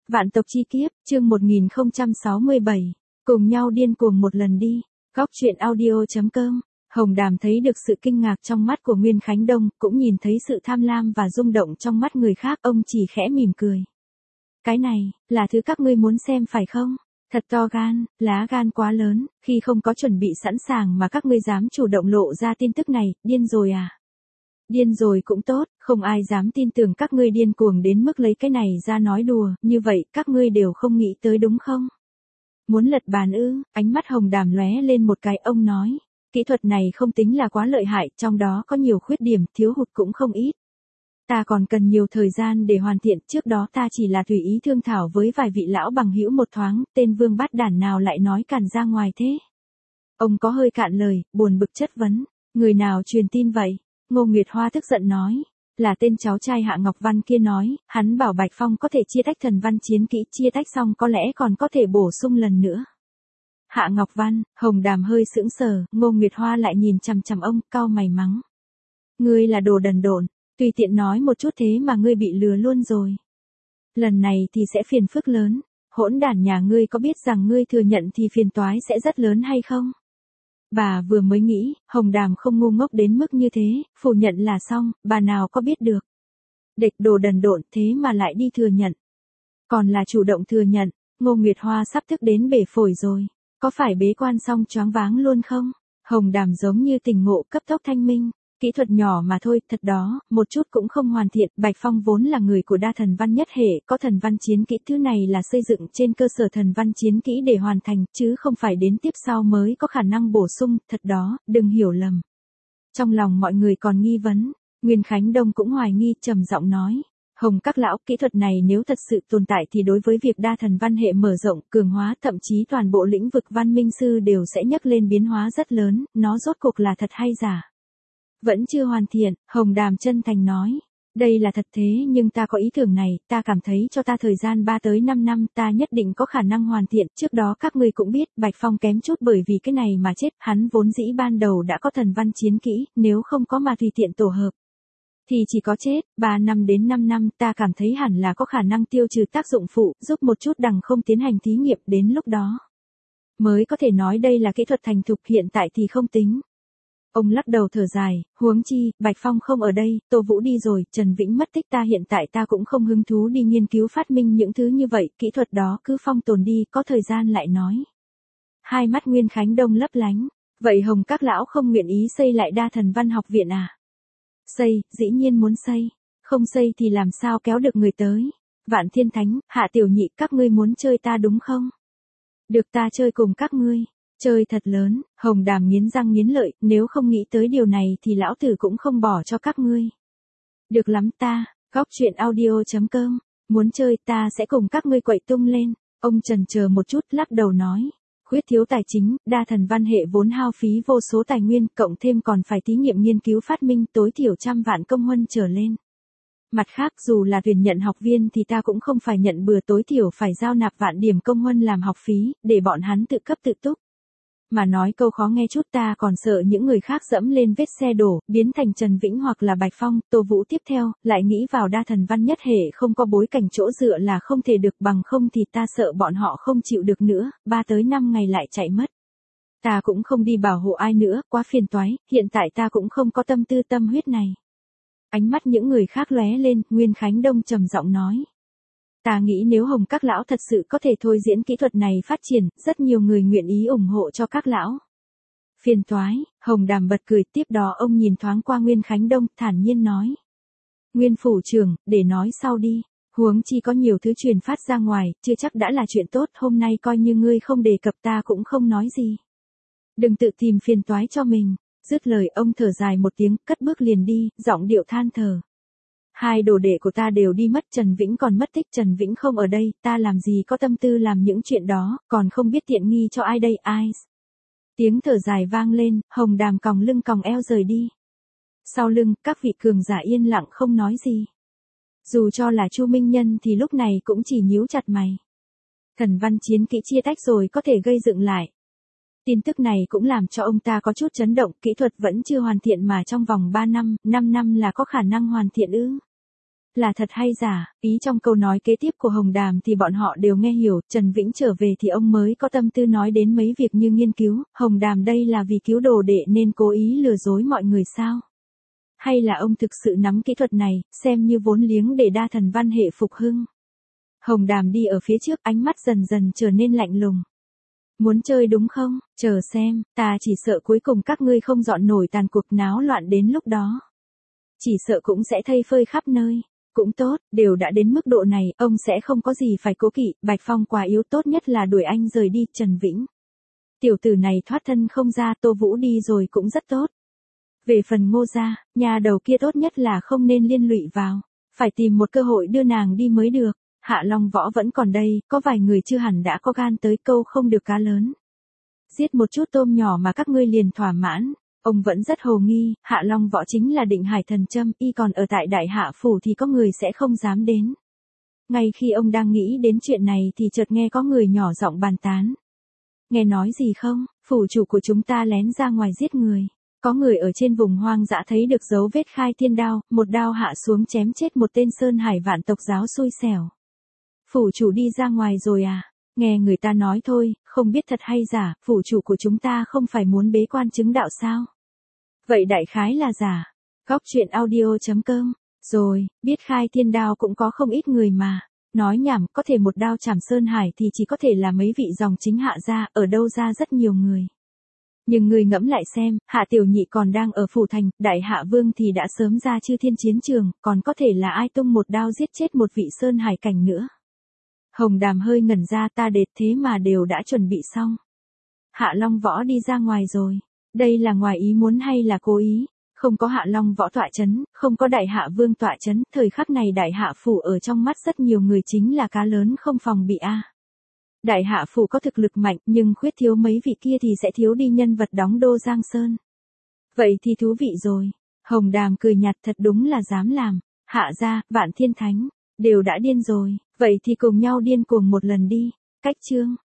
Vạn tộc chi kiếp, chương 1067. Cùng nhau điên cuồng một lần đi. Góc truyện audio.com. Hồng Đàm thấy được sự kinh ngạc trong mắt của Nguyên Khánh Đông, cũng nhìn thấy sự tham lam và rung động trong mắt người khác, ông chỉ khẽ mỉm cười. Cái này, là thứ các ngươi muốn xem phải không? Thật to gan, lá gan quá lớn, khi không có chuẩn bị sẵn sàng mà các ngươi dám chủ động lộ ra tin tức này, điên rồi à? Điên rồi cũng tốt, không ai dám tin tưởng các ngươi điên cuồng đến mức lấy cái này ra nói đùa, như vậy các ngươi đều không nghĩ tới đúng không? Muốn lật bàn ư? Ánh mắt Hồng Đàm lóe lên một cái, ông nói. Kỹ thuật này không tính là quá lợi hại, trong đó có nhiều khuyết điểm, thiếu hụt cũng không ít. Ta còn cần nhiều thời gian để hoàn thiện, trước đó ta chỉ là tùy ý thương thảo với vài vị lão bằng hữu một thoáng, tên vương bát đản nào lại nói càn ra ngoài thế? Ông có hơi cạn lời, buồn bực chất vấn. Người nào truyền tin vậy? Ngô Nguyệt Hoa tức giận nói. Là tên cháu trai Hạ Ngọc Văn kia nói, hắn bảo Bạch Phong có thể chia tách thần văn chiến kỹ, chia tách xong có lẽ còn có thể bổ sung lần nữa. Hạ Ngọc Văn, Hồng Đàm hơi sững sờ, Ngô Nguyệt Hoa lại nhìn chằm chằm ông, cau mày mắng. Ngươi là đồ đần độn, tùy tiện nói một chút thế mà ngươi bị lừa luôn rồi. Lần này thì sẽ phiền phức lớn, hỗn đản nhà ngươi có biết rằng ngươi thừa nhận thì phiền toái sẽ rất lớn hay không? Bà vừa mới nghĩ, Hồng Đàm không ngu ngốc đến mức như thế, phủ nhận là xong, bà nào có biết được. Địch đồ đần độn thế mà lại đi thừa nhận. Còn là chủ động thừa nhận, Ngô Nguyệt Hoa sắp thức đến bể phổi rồi. Có phải bế quan xong choáng váng luôn không? Hồng Đàm giống như tỉnh ngộ, cấp tốc thanh minh. Kỹ thuật nhỏ mà thôi, thật đó, một chút cũng không hoàn thiện. Bạch Phong vốn là người của đa thần văn nhất hệ, có thần văn chiến kỹ, thứ này là xây dựng trên cơ sở thần văn chiến kỹ để hoàn thành, chứ không phải đến tiếp sau mới có khả năng bổ sung, thật đó, đừng hiểu lầm. Trong lòng mọi người còn nghi vấn, Nguyên Khánh Đông cũng hoài nghi, trầm giọng nói. Hồng các lão, kỹ thuật này nếu thật sự tồn tại thì đối với việc đa thần văn hệ mở rộng, cường hóa, thậm chí toàn bộ lĩnh vực văn minh sư đều sẽ nhấc lên biến hóa rất lớn, nó rốt cuộc là thật hay giả? Vẫn chưa hoàn thiện, Hồng Đàm chân thành nói. Đây là thật thế nhưng ta có ý tưởng này, ta cảm thấy cho ta thời gian 3 tới 5 năm ta nhất định có khả năng hoàn thiện. Trước đó các ngươi cũng biết, Bạch Phong kém chút bởi vì cái này mà chết, hắn vốn dĩ ban đầu đã có thần văn chiến kỹ, nếu không có mà tùy tiện tổ hợp thì chỉ có chết. 3 năm đến 5 năm ta cảm thấy hẳn là có khả năng tiêu trừ tác dụng phụ, giúp một chút đằng không tiến hành thí nghiệm, đến lúc đó mới có thể nói đây là kỹ thuật thành thục, hiện tại thì không tính. Ông lắc đầu thở dài, huống chi, Bạch Phong không ở đây, Tô Vũ đi rồi, Trần Vĩnh mất tích, ta hiện tại ta cũng không hứng thú đi nghiên cứu phát minh những thứ như vậy, kỹ thuật đó cứ phong tồn đi, có thời gian lại nói. Hai mắt Nguyên Khánh Đông lấp lánh, vậy Hồng các lão không nguyện ý xây lại đa thần văn học viện à? Xây, dĩ nhiên muốn xây, không xây thì làm sao kéo được người tới. Vạn Thiên Thánh, Hạ Tiểu Nhị, các ngươi muốn chơi ta đúng không? Được, ta chơi cùng các ngươi. Chơi thật lớn, Hồng Đàm nghiến răng nghiến lợi, nếu không nghĩ tới điều này thì lão tử cũng không bỏ cho các ngươi. Được lắm ta, góc truyện audio.com, muốn chơi ta sẽ cùng các ngươi quậy tung lên. Ông chần chờ một chút, lắc đầu nói. Khuyết thiếu tài chính, đa thần văn hệ vốn hao phí vô số tài nguyên, cộng thêm còn phải thí nghiệm nghiên cứu phát minh, tối thiểu 100 vạn công huân trở lên. Mặt khác, dù là tuyển nhận học viên thì ta cũng không phải nhận bừa, tối thiểu phải giao nạp vạn điểm công huân làm học phí, để bọn hắn tự cấp tự túc. Mà nói câu khó nghe chút, ta còn sợ những người khác dẫm lên vết xe đổ, biến thành Trần Vĩnh hoặc là Bạch Phong, Tô Vũ tiếp theo, lại nghĩ vào đa thần văn nhất hệ không có bối cảnh chỗ dựa là không thể được, bằng không thì ta sợ bọn họ không chịu được nữa, 3 tới 5 ngày lại chạy mất. Ta cũng không đi bảo hộ ai nữa, quá phiền toái, hiện tại ta cũng không có tâm tư tâm huyết này. Ánh mắt những người khác lóe lên, Nguyên Khánh Đông trầm giọng nói. Ta nghĩ nếu Hồng các lão thật sự có thể thôi diễn kỹ thuật này phát triển, rất nhiều người nguyện ý ủng hộ cho các lão. Phiền toái, Hồng Đàm bật cười, tiếp đó ông nhìn thoáng qua Nguyên Khánh Đông, thản nhiên nói. Nguyên phủ trưởng, để nói sau đi, huống chi có nhiều thứ truyền phát ra ngoài, chưa chắc đã là chuyện tốt, hôm nay coi như ngươi không đề cập ta cũng không nói gì. Đừng tự tìm phiền toái cho mình, dứt lời ông thở dài một tiếng, cất bước liền đi, giọng điệu than thở. Hai đồ đệ của ta đều đi mất, Trần Vĩnh còn mất tích, Trần Vĩnh không ở đây, ta làm gì có tâm tư làm những chuyện đó, còn không biết tiện nghi cho ai đây, ai. Tiếng thở dài vang lên, Hồng Đàm còng lưng còng eo rời đi. Sau lưng, các vị cường giả yên lặng không nói gì. Dù cho là Chu Minh Nhân thì lúc này cũng chỉ nhíu chặt mày. Thần văn chiến kỹ chia tách rồi có thể gây dựng lại. Tin tức này cũng làm cho ông ta có chút chấn động, kỹ thuật vẫn chưa hoàn thiện mà trong vòng 3 năm, 5 năm là có khả năng hoàn thiện ư? là thật hay giả, ý trong câu nói kế tiếp của Hồng Đàm thì bọn họ đều nghe hiểu, Trần Vĩnh trở về thì ông mới có tâm tư nói đến mấy việc như nghiên cứu, Hồng Đàm đây là vì cứu đồ đệ nên cố ý lừa dối mọi người sao? Hay là ông thực sự nắm kỹ thuật này, xem như vốn liếng để đa thần văn hệ phục hưng? Hồng Đàm đi ở phía trước, ánh mắt dần dần trở nên lạnh lùng. Muốn chơi đúng không? Chờ xem, ta chỉ sợ cuối cùng các ngươi không dọn nổi tàn cuộc náo loạn đến lúc đó. Chỉ sợ cũng sẽ thây phơi khắp nơi. Cũng tốt, đều đã đến mức độ này, ông sẽ không có gì phải cố kỵ, Bạch Phong quá yếu, tốt nhất là đuổi anh rời đi, Trần Vĩnh. Tiểu tử này thoát thân không ra, Tô Vũ đi rồi cũng rất tốt. Về phần Ngô gia, nhà đầu kia tốt nhất là không nên liên lụy vào, phải tìm một cơ hội đưa nàng đi mới được. Hạ Long Võ vẫn còn đây, có vài người chưa hẳn đã có gan tới câu không được cá lớn. Giết một chút tôm nhỏ mà các ngươi liền thỏa mãn. Ông vẫn rất hồ nghi, Hạ Long Võ chính là Định Hải Thần Châm, y còn ở tại Đại Hạ Phủ thì có người sẽ không dám đến. Ngay khi ông đang nghĩ đến chuyện này thì chợt nghe có người nhỏ giọng bàn tán. Nghe nói gì không, phủ chủ của chúng ta lén ra ngoài giết người. Có người ở trên vùng hoang dã thấy được dấu vết khai thiên đao, một đao hạ xuống chém chết một tên Sơn Hải Vạn tộc giáo xui xẻo. Phủ chủ đi ra ngoài rồi à? Nghe người ta nói thôi, không biết thật hay giả, phủ chủ của chúng ta không phải muốn bế quan chứng đạo sao? Vậy đại khái là giả. Góc truyện audio.com. Rồi, biết khai thiên đao cũng có không ít người mà. Nói nhảm, có thể một đao chảm Sơn Hải thì chỉ có thể là mấy vị dòng chính Hạ gia, ở đâu ra rất nhiều người. Nhưng người ngẫm lại xem, Hạ Tiểu Nhị còn đang ở phủ thành, Đại Hạ Vương thì đã sớm ra Chư Thiên chiến trường, còn có thể là ai tung một đao giết chết một vị Sơn Hải cảnh nữa. Hồng Đàm hơi ngẩn ra, ta đệt thế mà đều đã chuẩn bị xong. Hạ Long Võ đi ra ngoài rồi. Đây là ngoài ý muốn hay là cố ý? Không có Hạ Long Võ tọa chấn, không có Đại Hạ Vương tọa chấn, thời khắc này Đại Hạ Phủ ở trong mắt rất nhiều người chính là cá lớn không phòng bị a. Đại Hạ Phủ có thực lực mạnh nhưng khuyết thiếu mấy vị kia thì sẽ thiếu đi nhân vật đóng đô Giang Sơn. Vậy thì thú vị rồi. Hồng Đàm cười nhạt, thật đúng là dám làm. Hạ gia, Vạn Thiên Thánh, đều đã điên rồi. Vậy thì cùng nhau điên cuồng một lần đi. Cách chương.